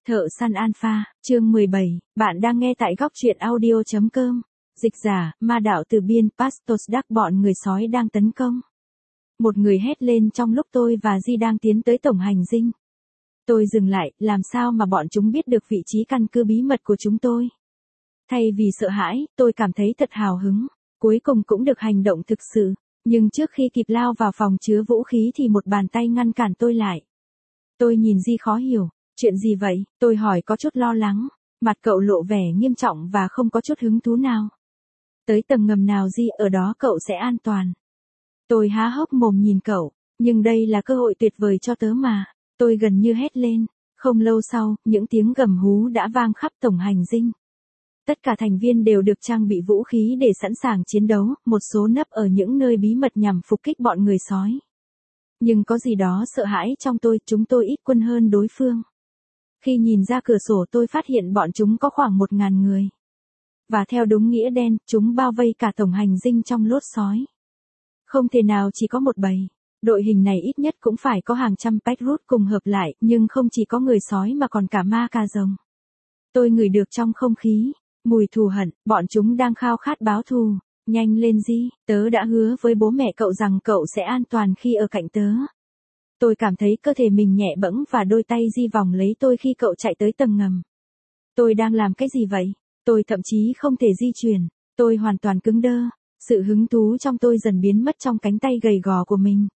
Thợ săn alpha, chương 17, bạn đang nghe tại góc truyện audio.com. Dịch giả, ma đạo từ biên, Pastos Dark bọn người sói đang tấn công. Một người hét lên trong lúc tôi và Di đang tiến tới tổng hành dinh. Tôi dừng lại, làm sao mà bọn chúng biết được vị trí căn cứ bí mật của chúng tôi. Thay vì sợ hãi, tôi cảm thấy thật hào hứng. Cuối cùng cũng được hành động thực sự. Nhưng trước khi kịp lao vào phòng chứa vũ khí thì một bàn tay ngăn cản tôi lại. Tôi nhìn Di khó hiểu. Chuyện gì vậy? Tôi hỏi có chút lo lắng. Mặt cậu lộ vẻ nghiêm trọng và không có chút hứng thú nào. Tới tầng ngầm nào Di, ở đó cậu sẽ an toàn. Tôi há hốc mồm nhìn cậu. Nhưng đây là cơ hội tuyệt vời cho tớ mà. Tôi gần như hét lên. Không lâu sau, những tiếng gầm hú đã vang khắp tổng hành dinh. Tất cả thành viên đều được trang bị vũ khí để sẵn sàng chiến đấu, một số nấp ở những nơi bí mật nhằm phục kích bọn người sói. Nhưng có gì đó sợ hãi trong tôi, chúng tôi ít quân hơn đối phương. Khi nhìn ra cửa sổ tôi phát hiện bọn chúng có khoảng 1.000 người. Và theo đúng nghĩa đen, chúng bao vây cả tổng hành dinh trong lốt sói. Không thể nào chỉ có một bầy. Đội hình này ít nhất cũng phải có hàng trăm Pack Root cùng hợp lại, nhưng không chỉ có người sói mà còn cả ma cà rồng. Tôi ngửi được trong không khí mùi thù hận, bọn chúng đang khao khát báo thù. Nhanh lên Di, tớ đã hứa với bố mẹ cậu rằng cậu sẽ an toàn khi ở cạnh tớ. Tôi cảm thấy cơ thể mình nhẹ bẫng và đôi tay Di vòng lấy tôi khi cậu chạy tới tầng ngầm. Tôi đang làm cái gì vậy? Tôi thậm chí không thể di chuyển. Tôi hoàn toàn cứng đơ. Sự hứng thú trong tôi dần biến mất trong cánh tay gầy gò của mình.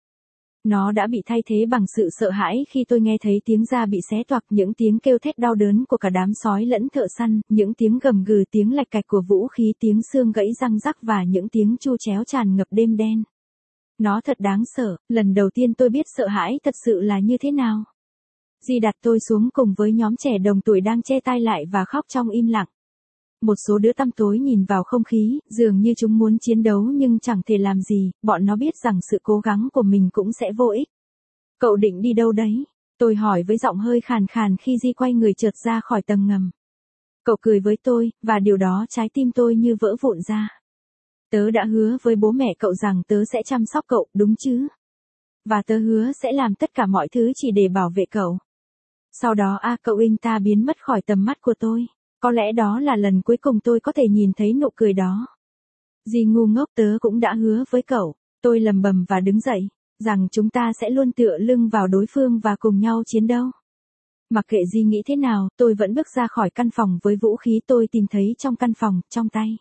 Nó đã bị thay thế bằng sự sợ hãi khi tôi nghe thấy tiếng da bị xé toạc, những tiếng kêu thét đau đớn của cả đám sói lẫn thợ săn, những tiếng gầm gừ, tiếng lạch cạch của vũ khí, tiếng xương gãy răng rắc và những tiếng tru tréo tràn ngập đêm đen. Nó thật đáng sợ, lần đầu tiên tôi biết sợ hãi thật sự là như thế nào. Di đặt tôi xuống cùng với nhóm trẻ đồng tuổi đang che tai lại và khóc trong im lặng. Một số đứa tăm tối nhìn vào không khí, dường như chúng muốn chiến đấu nhưng chẳng thể làm gì, bọn nó biết rằng sự cố gắng của mình cũng sẽ vô ích. Cậu định đi đâu đấy? Tôi hỏi với giọng hơi khàn khàn khi Di quay người trượt ra khỏi tầng ngầm. Cậu cười với tôi, và điều đó trái tim tôi như vỡ vụn ra. Tớ đã hứa với bố mẹ cậu rằng tớ sẽ chăm sóc cậu, đúng chứ? Và tớ hứa sẽ làm tất cả mọi thứ chỉ để bảo vệ cậu. Sau đó cậu anh ta biến mất khỏi tầm mắt của tôi. Có lẽ đó là lần cuối cùng tôi có thể nhìn thấy nụ cười đó. Di ngu ngốc, tớ cũng đã hứa với cậu. Tôi lầm bầm và đứng dậy, rằng chúng ta sẽ luôn tựa lưng vào đối phương và cùng nhau chiến đấu. Mặc kệ Di nghĩ thế nào, tôi vẫn bước ra khỏi căn phòng với vũ khí tôi tìm thấy trong căn phòng, trong tay.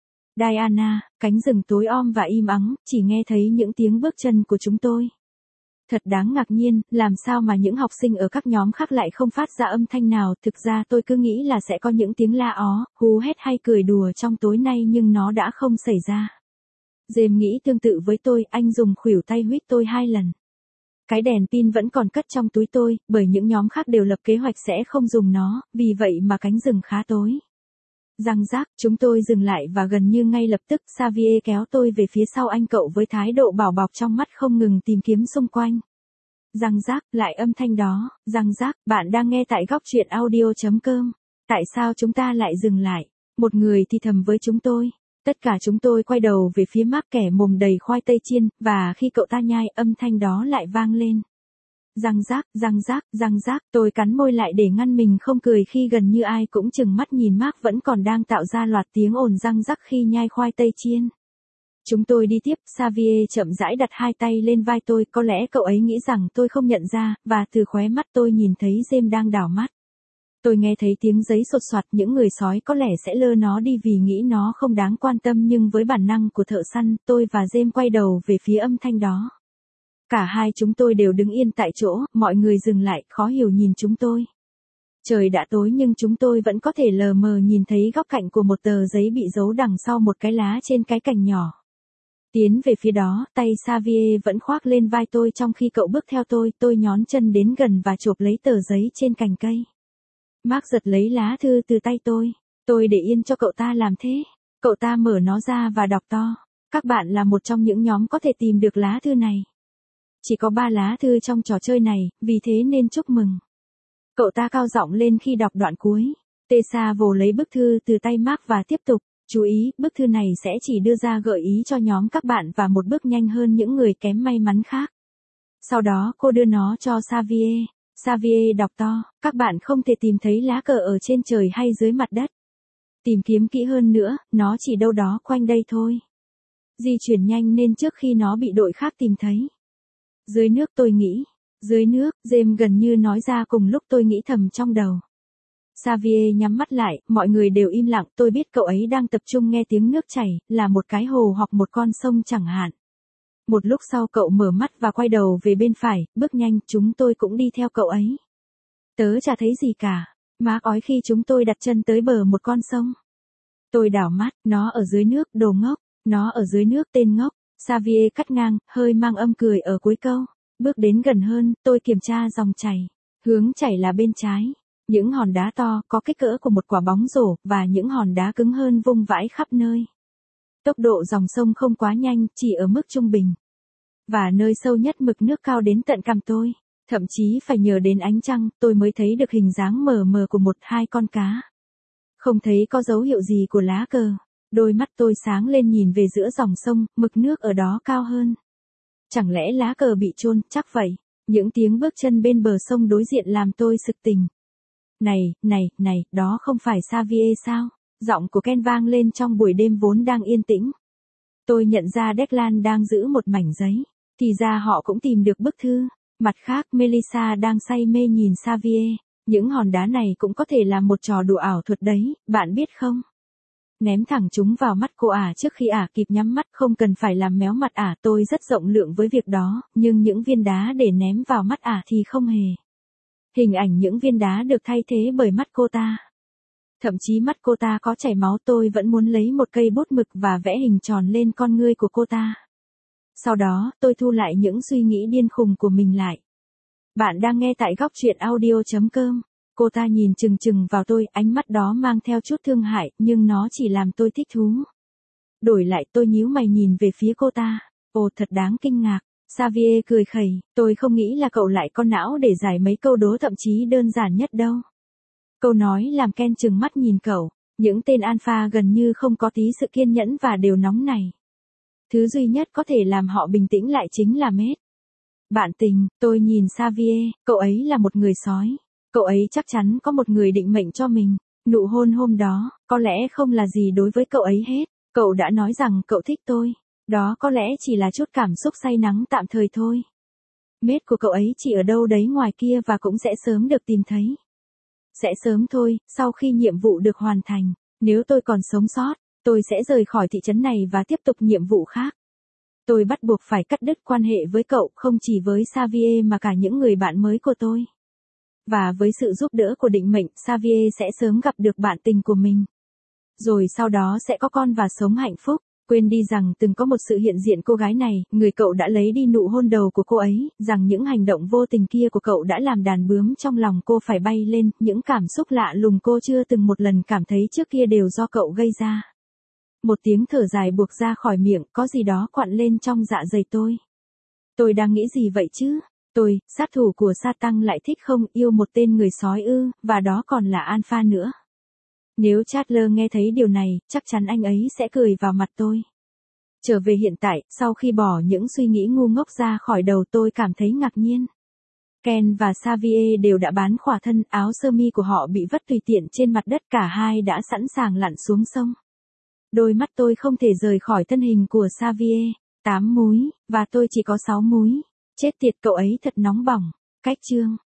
Diana, cánh rừng tối om và im ắng, chỉ nghe thấy những tiếng bước chân của chúng tôi. Thật đáng ngạc nhiên, làm sao mà những học sinh ở các nhóm khác lại không phát ra âm thanh nào, thực ra tôi cứ nghĩ là sẽ có những tiếng la ó, hú hét hay cười đùa trong tối nay nhưng nó đã không xảy ra. James nghĩ tương tự với tôi, anh dùng khuỷu tay huýt tôi 2 lần. Cái đèn pin vẫn còn cất trong túi tôi, bởi những nhóm khác đều lập kế hoạch sẽ không dùng nó, vì vậy mà cánh rừng khá tối. Răng rác, chúng tôi dừng lại và gần như ngay lập tức Xavier kéo tôi về phía sau anh cậu với thái độ bảo bọc trong mắt không ngừng tìm kiếm xung quanh. Răng rác, lại âm thanh đó, răng rác, bạn đang nghe tại góc truyện audio.com. Tại sao chúng ta lại dừng lại? Một người thì thầm với chúng tôi. Tất cả chúng tôi quay đầu về phía Mark kẻ mồm đầy khoai tây chiên, và khi cậu ta nhai, âm thanh đó lại vang lên. Răng rác, răng rác, răng rác, tôi cắn môi lại để ngăn mình không cười khi gần như ai cũng chừng mắt nhìn Mark vẫn còn đang tạo ra loạt tiếng ồn răng rắc khi nhai khoai tây chiên. Chúng tôi đi tiếp, Xavier chậm rãi đặt 2 tay lên vai tôi, có lẽ cậu ấy nghĩ rằng tôi không nhận ra, và từ khóe mắt tôi nhìn thấy James đang đảo mắt. Tôi nghe thấy tiếng giấy sột soạt, những người sói có lẽ sẽ lơ nó đi vì nghĩ nó không đáng quan tâm, nhưng với bản năng của thợ săn, tôi và James quay đầu về phía âm thanh đó. Cả hai chúng tôi đều đứng yên tại chỗ, mọi người dừng lại, khó hiểu nhìn chúng tôi. Trời đã tối nhưng chúng tôi vẫn có thể lờ mờ nhìn thấy góc cạnh của một tờ giấy bị giấu đằng sau một cái lá trên cái cành nhỏ. Tiến về phía đó, tay Xavier vẫn khoác lên vai tôi trong khi cậu bước theo tôi nhón chân đến gần và chộp lấy tờ giấy trên cành cây. Mark giật lấy lá thư từ tay tôi để yên cho cậu ta làm thế. Cậu ta mở nó ra và đọc to. Các bạn là một trong những nhóm có thể tìm được lá thư này. Chỉ có 3 lá thư trong trò chơi này, vì thế nên chúc mừng. Cậu ta cao giọng lên khi đọc đoạn cuối. Tessa vồ lấy bức thư từ tay Mark và tiếp tục. Chú ý, bức thư này sẽ chỉ đưa ra gợi ý cho nhóm các bạn và một bước nhanh hơn những người kém may mắn khác. Sau đó cô đưa nó cho Xavier. Xavier đọc to, các bạn không thể tìm thấy lá cờ ở trên trời hay dưới mặt đất. Tìm kiếm kỹ hơn nữa, nó chỉ đâu đó quanh đây thôi. Di chuyển nhanh nên trước khi nó bị đội khác tìm thấy. Dưới nước tôi nghĩ. Dưới nước, James gần như nói ra cùng lúc tôi nghĩ thầm trong đầu. Xavier nhắm mắt lại, mọi người đều im lặng, tôi biết cậu ấy đang tập trung nghe tiếng nước chảy, là một cái hồ hoặc một con sông chẳng hạn. Một lúc sau cậu mở mắt và quay đầu về bên phải, bước nhanh, chúng tôi cũng đi theo cậu ấy. Tớ chả thấy gì cả, má ói khi chúng tôi đặt chân tới bờ một con sông. Tôi đảo mắt, nó ở dưới nước, đồ ngốc, nó ở dưới nước tên ngốc. Xavier cắt ngang, hơi mang âm cười ở cuối câu. Bước đến gần hơn, tôi kiểm tra dòng chảy. Hướng chảy là bên trái. Những hòn đá to, có kích cỡ của một quả bóng rổ, và những hòn đá cứng hơn vung vãi khắp nơi. Tốc độ dòng sông không quá nhanh, chỉ ở mức trung bình. Và nơi sâu nhất mực nước cao đến tận cằm tôi. Thậm chí phải nhờ đến ánh trăng, tôi mới thấy được hình dáng mờ mờ của một hai con cá. Không thấy có dấu hiệu gì của lá cờ. Đôi mắt tôi sáng lên nhìn về giữa dòng sông, mực nước ở đó cao hơn. Chẳng lẽ lá cờ bị chôn, chắc vậy. Những tiếng bước chân bên bờ sông đối diện làm tôi sực tỉnh. Này, đó không phải Xavier sao? Giọng của Ken vang lên trong buổi đêm vốn đang yên tĩnh. Tôi nhận ra Declan đang giữ một mảnh giấy. Thì ra họ cũng tìm được bức thư. Mặt khác, Melissa đang say mê nhìn Xavier. Những hòn đá này cũng có thể là một trò đùa ảo thuật đấy, bạn biết không? Ném thẳng chúng vào mắt cô ả trước khi ả kịp nhắm mắt, không cần phải làm méo mặt ả, tôi rất rộng lượng với việc đó, nhưng những viên đá để ném vào mắt ả thì không hề. Hình ảnh những viên đá được thay thế bởi mắt cô ta. Thậm chí mắt cô ta có chảy máu, tôi vẫn muốn lấy một cây bút mực và vẽ hình tròn lên con ngươi của cô ta. Sau đó, tôi thu lại những suy nghĩ điên khùng của mình lại. Bạn đang nghe tại góc truyện audio.com. Cô ta nhìn chừng chừng vào tôi, ánh mắt đó mang theo chút thương hại, nhưng nó chỉ làm tôi thích thú. Đổi lại tôi nhíu mày nhìn về phía cô ta. Ồ, thật đáng kinh ngạc. Xavier cười khẩy, tôi không nghĩ là cậu lại có não để giải mấy câu đố thậm chí đơn giản nhất đâu. Câu nói làm Ken chừng mắt nhìn cậu. Những tên alpha gần như không có tí sự kiên nhẫn và đều nóng này. Thứ duy nhất có thể làm họ bình tĩnh lại chính là mết. Bạn tình, tôi nhìn Xavier, cậu ấy là một người sói. Cậu ấy chắc chắn có một người định mệnh cho mình. Nụ hôn hôm đó, có lẽ không là gì đối với cậu ấy hết. Cậu đã nói rằng cậu thích tôi. Đó có lẽ chỉ là chút cảm xúc say nắng tạm thời thôi. Mết của cậu ấy chỉ ở đâu đấy ngoài kia và cũng sẽ sớm được tìm thấy. Sẽ sớm thôi, sau khi nhiệm vụ được hoàn thành. Nếu tôi còn sống sót, tôi sẽ rời khỏi thị trấn này và tiếp tục nhiệm vụ khác. Tôi bắt buộc phải cắt đứt quan hệ với cậu, không chỉ với Xavier mà cả những người bạn mới của tôi. Và với sự giúp đỡ của định mệnh, Xavier sẽ sớm gặp được bạn tình của mình. Rồi sau đó sẽ có con và sống hạnh phúc. Quên đi rằng từng có một sự hiện diện cô gái này, người cậu đã lấy đi nụ hôn đầu của cô ấy, rằng những hành động vô tình kia của cậu đã làm đàn bướm trong lòng cô phải bay lên, những cảm xúc lạ lùng cô chưa từng một lần cảm thấy trước kia đều do cậu gây ra. Một tiếng thở dài buộc ra khỏi miệng, có gì đó quặn lên trong dạ dày tôi. Tôi đang nghĩ gì vậy chứ? Tôi, sát thủ của Satan lại thích không yêu một tên người sói ư, và đó còn là alpha nữa. Nếu Chandler nghe thấy điều này, chắc chắn anh ấy sẽ cười vào mặt tôi. Trở về hiện tại, sau khi bỏ những suy nghĩ ngu ngốc ra khỏi đầu tôi cảm thấy ngạc nhiên. Ken và Xavier đều đã bán khỏa thân, áo sơ mi của họ bị vất tùy tiện trên mặt đất, cả hai đã sẵn sàng lặn xuống sông. Đôi mắt tôi không thể rời khỏi thân hình của Xavier. 8 múi, và tôi chỉ có 6 múi. Chết tiệt, cậu ấy thật nóng bỏng. Cách chương.